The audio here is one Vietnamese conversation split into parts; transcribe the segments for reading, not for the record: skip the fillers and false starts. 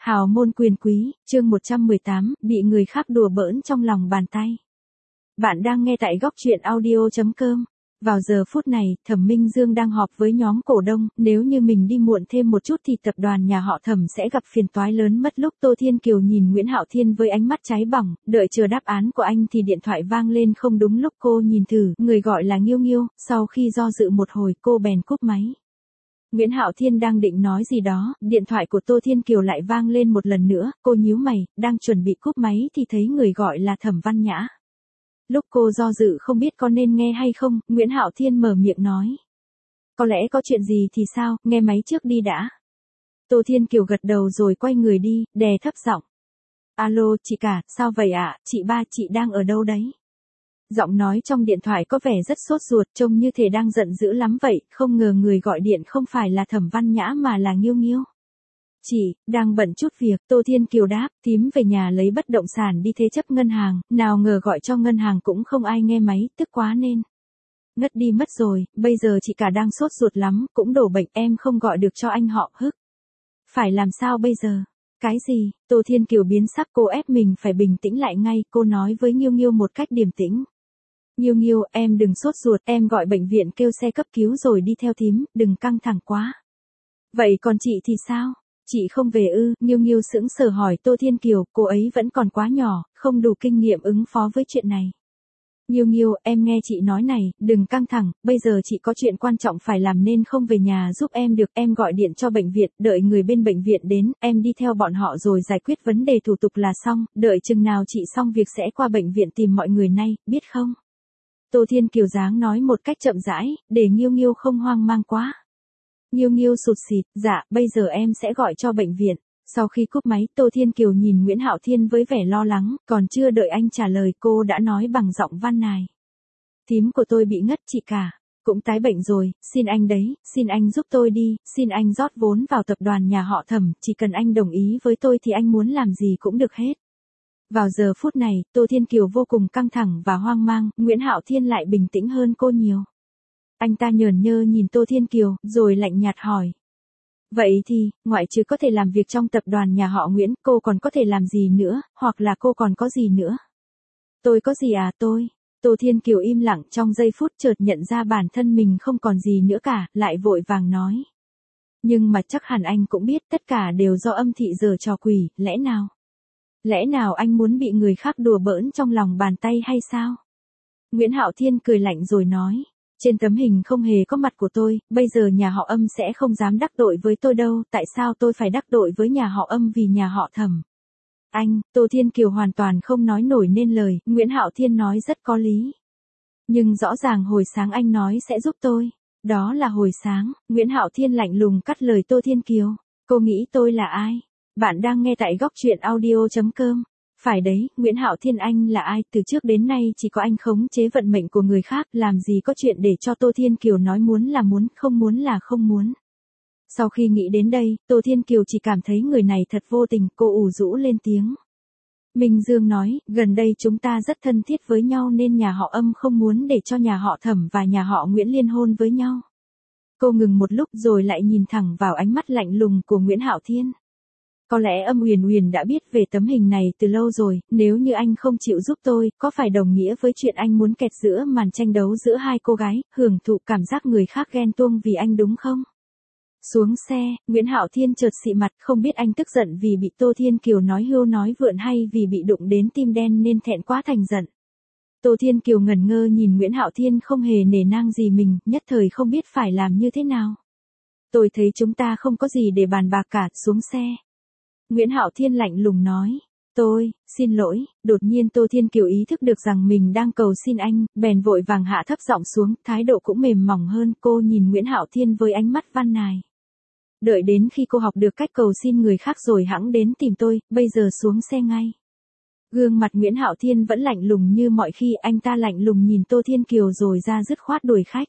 Hào môn quyền quý, chương 118, bị người khác đùa bỡn trong lòng bàn tay. Bạn đang nghe tại góc truyện audio.com. Vào giờ phút này, Thẩm Minh Dương đang họp với nhóm cổ đông, nếu như mình đi muộn thêm một chút thì tập đoàn nhà họ Thẩm sẽ gặp phiền toái lớn mất. Lúc Tô Thiên Kiều nhìn Nguyễn Hạo Thiên với ánh mắt cháy bỏng, đợi chờ đáp án của anh thì điện thoại vang lên. Không đúng lúc cô nhìn thử, người gọi là Nghiêu Nghiêu, sau khi do dự một hồi cô bèn cúp máy. Nguyễn Hạo Thiên đang định nói gì đó, điện thoại của Tô Thiên Kiều lại vang lên một lần nữa, cô nhíu mày, đang chuẩn bị cúp máy thì thấy người gọi là Thẩm Văn Nhã. Lúc cô do dự không biết có nên nghe hay không, Nguyễn Hạo Thiên mở miệng nói. Có lẽ có chuyện gì thì sao, nghe máy trước đi đã. Tô Thiên Kiều gật đầu rồi quay người đi, đè thấp giọng. Alo, chị cả, sao vậy ạ, chị ba chị đang ở đâu đấy? Giọng nói trong điện thoại có vẻ rất sốt ruột, trông như thể đang giận dữ lắm vậy, không ngờ người gọi điện không phải là Thẩm Văn Nhã mà là Nghiêu Nghiêu. Chị, đang bận chút việc, Tô Thiên Kiều đáp, thím về nhà lấy bất động sản đi thế chấp ngân hàng, nào ngờ gọi cho ngân hàng cũng không ai nghe máy, tức quá nên ngất đi mất rồi, bây giờ chị cả đang sốt ruột lắm, cũng đổ bệnh, em không gọi được cho anh họ, hức. Phải làm sao bây giờ? Cái gì? Tô Thiên Kiều biến sắc, cô ép mình phải bình tĩnh lại ngay, cô nói với Nghiêu Nghiêu một cách điềm tĩnh. Nghiêu Nghiêu, em đừng sốt ruột, em gọi bệnh viện kêu xe cấp cứu rồi đi theo thím, đừng căng thẳng quá. Vậy còn chị thì sao? Chị không về ư? Nghiêu Nghiêu sững sờ hỏi Tô Thiên Kiều, cô ấy vẫn còn quá nhỏ, không đủ kinh nghiệm ứng phó với chuyện này. Nghiêu Nghiêu, em nghe chị nói này, đừng căng thẳng, bây giờ chị có chuyện quan trọng phải làm nên không về nhà giúp em được, em gọi điện cho bệnh viện, đợi người bên bệnh viện đến, em đi theo bọn họ rồi giải quyết vấn đề thủ tục là xong, đợi chừng nào chị xong việc sẽ qua bệnh viện tìm mọi người nay, biết không? Tô Thiên Kiều dáng nói một cách chậm rãi, để Nghiêu Nghiêu không hoang mang quá. Nghiêu Nghiêu sụt sịt, dạ, bây giờ em sẽ gọi cho bệnh viện. Sau khi cúp máy, Tô Thiên Kiều nhìn Nguyễn Hạo Thiên với vẻ lo lắng, còn chưa đợi anh trả lời cô đã nói bằng giọng van nài. Thím của tôi bị ngất chị cả, cũng tái bệnh rồi, xin anh đấy, xin anh giúp tôi đi, xin anh rót vốn vào tập đoàn nhà họ Thẩm, chỉ cần anh đồng ý với tôi thì anh muốn làm gì cũng được hết. Vào giờ phút này, Tô Thiên Kiều vô cùng căng thẳng và hoang mang, Nguyễn Hạo Thiên lại bình tĩnh hơn cô nhiều. Anh ta nhởn nhơ nhìn Tô Thiên Kiều, rồi lạnh nhạt hỏi. Vậy thì, ngoại trừ có thể làm việc trong tập đoàn nhà họ Nguyễn, cô còn có thể làm gì nữa, hoặc là cô còn có gì nữa? Tôi có gì à tôi? Tô Thiên Kiều im lặng trong giây phút chợt nhận ra bản thân mình không còn gì nữa cả, lại vội vàng nói. Nhưng mà chắc hẳn anh cũng biết tất cả đều do âm thị giở trò quỷ, lẽ nào? Lẽ nào anh muốn bị người khác đùa bỡn trong lòng bàn tay hay sao? Nguyễn Hạo Thiên cười lạnh rồi nói. Trên tấm hình không hề có mặt của tôi, bây giờ nhà họ Âm sẽ không dám đắc tội với tôi đâu, tại sao tôi phải đắc tội với nhà họ Âm vì nhà họ Thẩm? Anh, Tô Thiên Kiều hoàn toàn không nói nổi nên lời, Nguyễn Hạo Thiên nói rất có lý. Nhưng rõ ràng hồi sáng anh nói sẽ giúp tôi. Đó là hồi sáng, Nguyễn Hạo Thiên lạnh lùng cắt lời Tô Thiên Kiều. Cô nghĩ tôi là ai? Bạn đang nghe tại góc truyện audio.com. Phải đấy, Nguyễn Hạo Thiên anh là ai, từ trước đến nay chỉ có anh khống chế vận mệnh của người khác, làm gì có chuyện để cho Tô Thiên Kiều nói muốn là muốn, không muốn là không muốn. Sau khi nghĩ đến đây, Tô Thiên Kiều chỉ cảm thấy người này thật vô tình, cô ủ rũ lên tiếng. Minh Dương nói, gần đây chúng ta rất thân thiết với nhau nên nhà họ Âm không muốn để cho nhà họ Thẩm và nhà họ Nguyễn liên hôn với nhau. Cô ngừng một lúc rồi lại nhìn thẳng vào ánh mắt lạnh lùng của Nguyễn Hạo Thiên. Có lẽ Âm Uyển Uyển đã biết về tấm hình này từ lâu rồi, nếu như anh không chịu giúp tôi, có phải đồng nghĩa với chuyện anh muốn kẹt giữa màn tranh đấu giữa hai cô gái, hưởng thụ cảm giác người khác ghen tuông vì anh đúng không? Xuống xe, Nguyễn Hạo Thiên chợt xị mặt, không biết anh tức giận vì bị Tô Thiên Kiều nói hưu nói vượn hay vì bị đụng đến tim đen nên thẹn quá thành giận. Tô Thiên Kiều ngẩn ngơ nhìn Nguyễn Hạo Thiên không hề nể nang gì mình, nhất thời không biết phải làm như thế nào. Tôi thấy chúng ta không có gì để bàn bạc cả, xuống xe. Nguyễn Hạo Thiên lạnh lùng nói, tôi, xin lỗi, đột nhiên Tô Thiên Kiều ý thức được rằng mình đang cầu xin anh, bèn vội vàng hạ thấp giọng xuống, thái độ cũng mềm mỏng hơn, cô nhìn Nguyễn Hạo Thiên với ánh mắt van nài. Đợi đến khi cô học được cách cầu xin người khác rồi hẵng đến tìm tôi, bây giờ xuống xe ngay. Gương mặt Nguyễn Hạo Thiên vẫn lạnh lùng như mọi khi, anh ta lạnh lùng nhìn Tô Thiên Kiều rồi ra dứt khoát đuổi khách.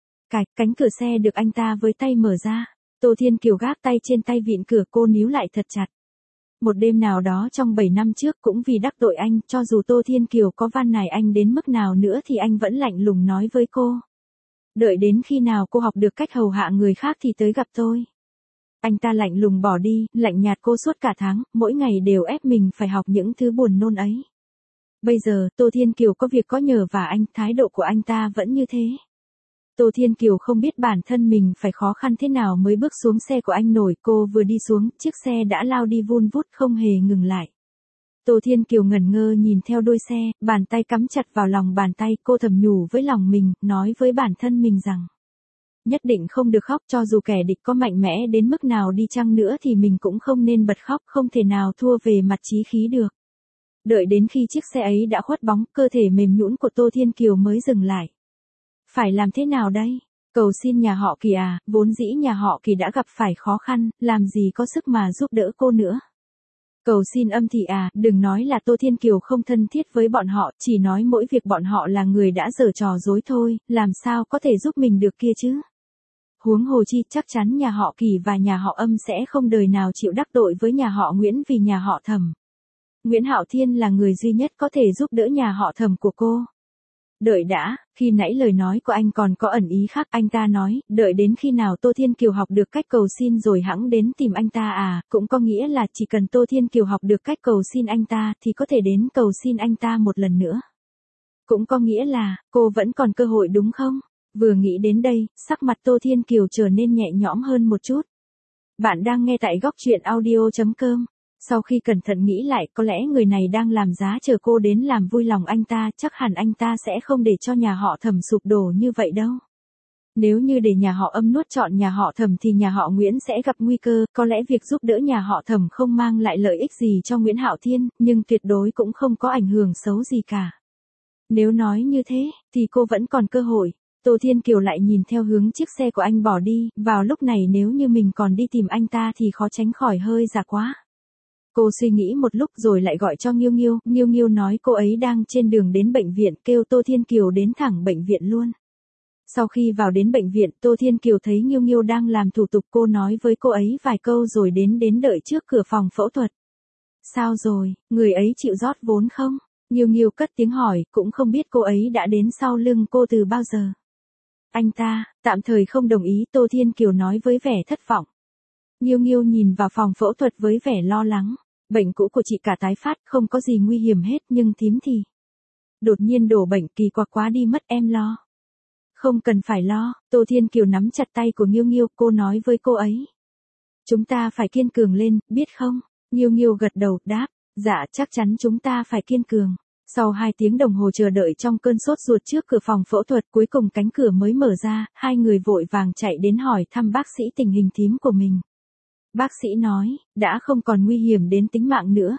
Cánh cửa xe được anh ta với tay mở ra, Tô Thiên Kiều gác tay trên tay vịn cửa, cô níu lại thật chặt. Một đêm nào đó trong 7 năm trước cũng vì đắc tội anh, cho dù Tô Thiên Kiều có van nài anh đến mức nào nữa thì anh vẫn lạnh lùng nói với cô. Đợi đến khi nào cô học được cách hầu hạ người khác thì tới gặp tôi. Anh ta lạnh lùng bỏ đi, lạnh nhạt cô suốt cả tháng, mỗi ngày đều ép mình phải học những thứ buồn nôn ấy. Bây giờ, Tô Thiên Kiều có việc có nhờ và anh, thái độ của anh ta vẫn như thế. Tô Thiên Kiều không biết bản thân mình phải khó khăn thế nào mới bước xuống xe của anh nổi, cô vừa đi xuống, chiếc xe đã lao đi vun vút không hề ngừng lại. Tô Thiên Kiều ngẩn ngơ nhìn theo đuôi xe, bàn tay cắm chặt vào lòng bàn tay, cô thầm nhủ với lòng mình, nói với bản thân mình rằng nhất định không được khóc, cho dù kẻ địch có mạnh mẽ đến mức nào đi chăng nữa thì mình cũng không nên bật khóc, không thể nào thua về mặt chí khí được. Đợi đến khi chiếc xe ấy đã khuất bóng, cơ thể mềm nhũn của Tô Thiên Kiều mới dừng lại. Phải làm thế nào đây? Cầu xin nhà họ Kỳ à, vốn dĩ nhà họ Kỳ đã gặp phải khó khăn, làm gì có sức mà giúp đỡ cô nữa. Cầu xin Âm thị à, đừng nói là Tô Thiên Kiều không thân thiết với bọn họ, chỉ nói mỗi việc bọn họ là người đã giở trò dối thôi, làm sao có thể giúp mình được kia chứ. Huống hồ chi, chắc chắn nhà họ Kỳ và nhà họ Âm sẽ không đời nào chịu đắc tội với nhà họ Nguyễn vì nhà họ Thẩm. Nguyễn Hạo Thiên là người duy nhất có thể giúp đỡ nhà họ Thẩm của cô. Đợi đã, khi nãy lời nói của anh còn có ẩn ý khác, anh ta nói, đợi đến khi nào Tô Thiên Kiều học được cách cầu xin rồi hẵng đến tìm anh ta à, cũng có nghĩa là chỉ cần Tô Thiên Kiều học được cách cầu xin anh ta thì có thể đến cầu xin anh ta một lần nữa. Cũng có nghĩa là, cô vẫn còn cơ hội đúng không? Vừa nghĩ đến đây, sắc mặt Tô Thiên Kiều trở nên nhẹ nhõm hơn một chút. Bạn đang nghe tại góc truyện audio.com. Sau khi cẩn thận nghĩ lại, có lẽ người này đang làm giá chờ cô đến làm vui lòng anh ta, chắc hẳn anh ta sẽ không để cho nhà họ Thẩm sụp đổ như vậy đâu. Nếu như để nhà họ Âm nuốt trọn nhà họ Thẩm thì nhà họ Nguyễn sẽ gặp nguy cơ, có lẽ việc giúp đỡ nhà họ Thẩm không mang lại lợi ích gì cho Nguyễn Hạo Thiên, nhưng tuyệt đối cũng không có ảnh hưởng xấu gì cả. Nếu nói như thế, thì cô vẫn còn cơ hội. Tô Thiên Kiều lại nhìn theo hướng chiếc xe của anh bỏ đi, vào lúc này nếu như mình còn đi tìm anh ta thì khó tránh khỏi hơi già quá. Cô suy nghĩ một lúc rồi lại gọi cho Nghiêu Nghiêu, Nghiêu Nghiêu nói cô ấy đang trên đường đến bệnh viện, kêu Tô Thiên Kiều đến thẳng bệnh viện luôn. Sau khi vào đến bệnh viện, Tô Thiên Kiều thấy Nghiêu Nghiêu đang làm thủ tục, cô nói với cô ấy vài câu rồi đến đợi trước cửa phòng phẫu thuật. Sao rồi, người ấy chịu rót vốn không? Nghiêu Nghiêu cất tiếng hỏi, cũng không biết cô ấy đã đến sau lưng cô từ bao giờ. Anh ta, tạm thời không đồng ý, Tô Thiên Kiều nói với vẻ thất vọng. Nghiêu Nghiêu nhìn vào phòng phẫu thuật với vẻ lo lắng. Bệnh cũ của chị cả tái phát, không có gì nguy hiểm hết, nhưng thím thì đột nhiên đổ bệnh, kỳ quặc quá đi mất, em lo. Không cần phải lo, Tô Thiên Kiều nắm chặt tay của Nghiêu Nghiêu, cô nói với cô ấy. Chúng ta phải kiên cường lên, biết không? Nghiêu Nghiêu gật đầu, đáp, dạ chắc chắn chúng ta phải kiên cường. Sau 2 tiếng đồng hồ chờ đợi trong cơn sốt ruột trước cửa phòng phẫu thuật, cuối cùng cánh cửa mới mở ra, hai người vội vàng chạy đến hỏi thăm bác sĩ tình hình thím của mình. Bác sĩ nói, đã không còn nguy hiểm đến tính mạng nữa,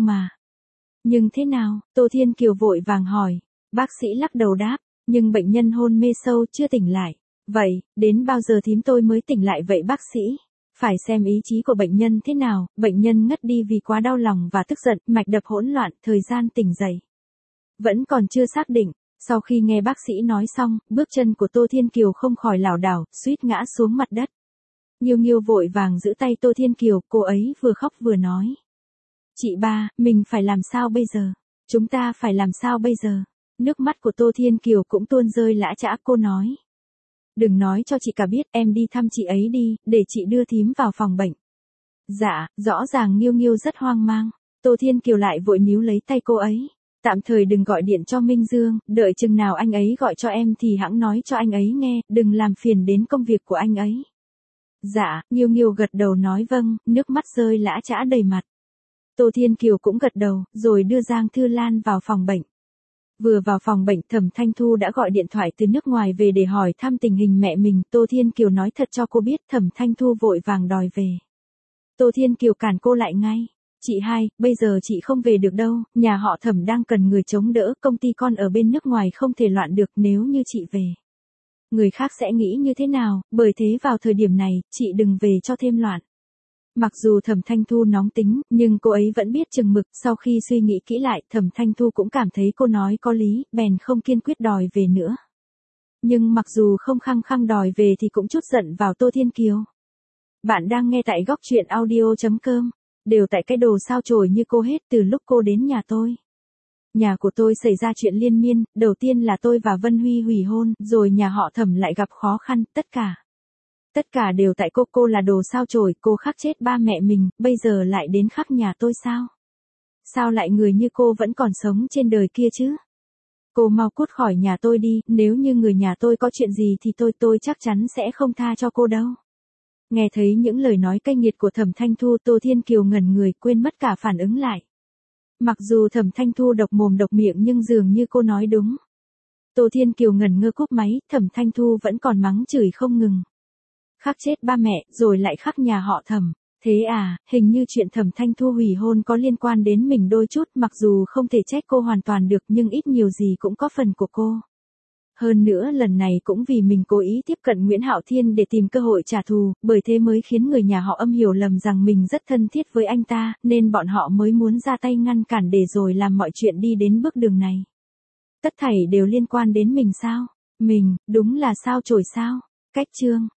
nhưng thế nào? Tô Thiên Kiều vội vàng hỏi. Bác sĩ lắc đầu đáp, nhưng bệnh nhân hôn mê sâu chưa tỉnh lại. Vậy, đến bao giờ thím tôi mới tỉnh lại vậy bác sĩ? Phải xem ý chí của bệnh nhân thế nào, bệnh nhân ngất đi vì quá đau lòng và tức giận, mạch đập hỗn loạn, thời gian tỉnh dậy vẫn còn chưa xác định. Sau khi nghe bác sĩ nói xong, bước chân của Tô Thiên Kiều không khỏi lảo đảo, suýt ngã xuống mặt đất. Nghiêu Nghiêu vội vàng giữ tay Tô Thiên Kiều, cô ấy vừa khóc vừa nói. Chị ba, mình phải làm sao bây giờ? Chúng ta phải làm sao bây giờ? Nước mắt của Tô Thiên Kiều cũng tuôn rơi lã chã, cô nói. Đừng nói cho chị cả biết, em đi thăm chị ấy đi, để chị đưa thím vào phòng bệnh. Dạ, rõ ràng Nghiêu Nghiêu rất hoang mang. Tô Thiên Kiều lại vội níu lấy tay cô ấy. Tạm thời đừng gọi điện cho Minh Dương, đợi chừng nào anh ấy gọi cho em thì hẵng nói cho anh ấy nghe, đừng làm phiền đến công việc của anh ấy. Dạ, Nghiêu Nghiêu gật đầu nói vâng, nước mắt rơi lã chã đầy mặt. Tô Thiên Kiều cũng gật đầu, rồi đưa Giang Thư Lan vào phòng bệnh. Vừa vào phòng bệnh, Thẩm Thanh Thu đã gọi điện thoại từ nước ngoài về để hỏi thăm tình hình mẹ mình. Tô Thiên Kiều nói thật cho cô biết, Thẩm Thanh Thu vội vàng đòi về. Tô Thiên Kiều cản cô lại ngay. Chị hai, bây giờ chị không về được đâu, nhà họ Thẩm đang cần người chống đỡ, công ty con ở bên nước ngoài không thể loạn được, nếu như chị về. Người khác sẽ nghĩ như thế nào, bởi thế vào thời điểm này, chị đừng về cho thêm loạn. Mặc dù Thẩm Thanh Thu nóng tính, nhưng cô ấy vẫn biết chừng mực, sau khi suy nghĩ kỹ lại, Thẩm Thanh Thu cũng cảm thấy cô nói có lý, bèn không kiên quyết đòi về nữa. Nhưng mặc dù không khăng khăng đòi về thì cũng chút giận vào Tô Thiên Kiều. Bạn đang nghe tại góc truyện audio.com, đều tại cái đồ sao chổi như cô hết từ lúc cô đến nhà tôi. Nhà của tôi xảy ra chuyện liên miên, đầu tiên là tôi và Vân Huy hủy hôn, rồi nhà họ Thẩm lại gặp khó khăn, tất cả Tất cả đều tại cô là đồ sao chổi, cô khắc chết ba mẹ mình, bây giờ lại đến khắc nhà tôi sao? Sao lại người như cô vẫn còn sống trên đời kia chứ? Cô mau cút khỏi nhà tôi đi, nếu như người nhà tôi có chuyện gì thì tôi chắc chắn sẽ không tha cho cô đâu. Nghe thấy những lời nói cay nghiệt của Thẩm Thanh Thu, Tô Thiên Kiều ngẩn người, quên mất cả phản ứng lại. Mặc dù Thẩm Thanh Thu độc mồm độc miệng nhưng dường như cô nói đúng. Tô Thiên Kiều ngẩn ngơ cúp máy, Thẩm Thanh Thu vẫn còn mắng chửi không ngừng. Khắc chết ba mẹ, rồi lại khắc nhà họ Thẩm. Thế à, hình như chuyện Thẩm Thanh Thu hủy hôn có liên quan đến mình đôi chút, mặc dù không thể trách cô hoàn toàn được nhưng ít nhiều gì cũng có phần của cô. Hơn nữa lần này cũng vì mình cố ý tiếp cận Nguyễn Hạo Thiên để tìm cơ hội trả thù, bởi thế mới khiến người nhà họ Âm hiểu lầm rằng mình rất thân thiết với anh ta, nên bọn họ mới muốn ra tay ngăn cản để rồi làm mọi chuyện đi đến bước đường này. Tất thảy đều liên quan đến mình sao? Mình, đúng là sao chổi sao? Cách chương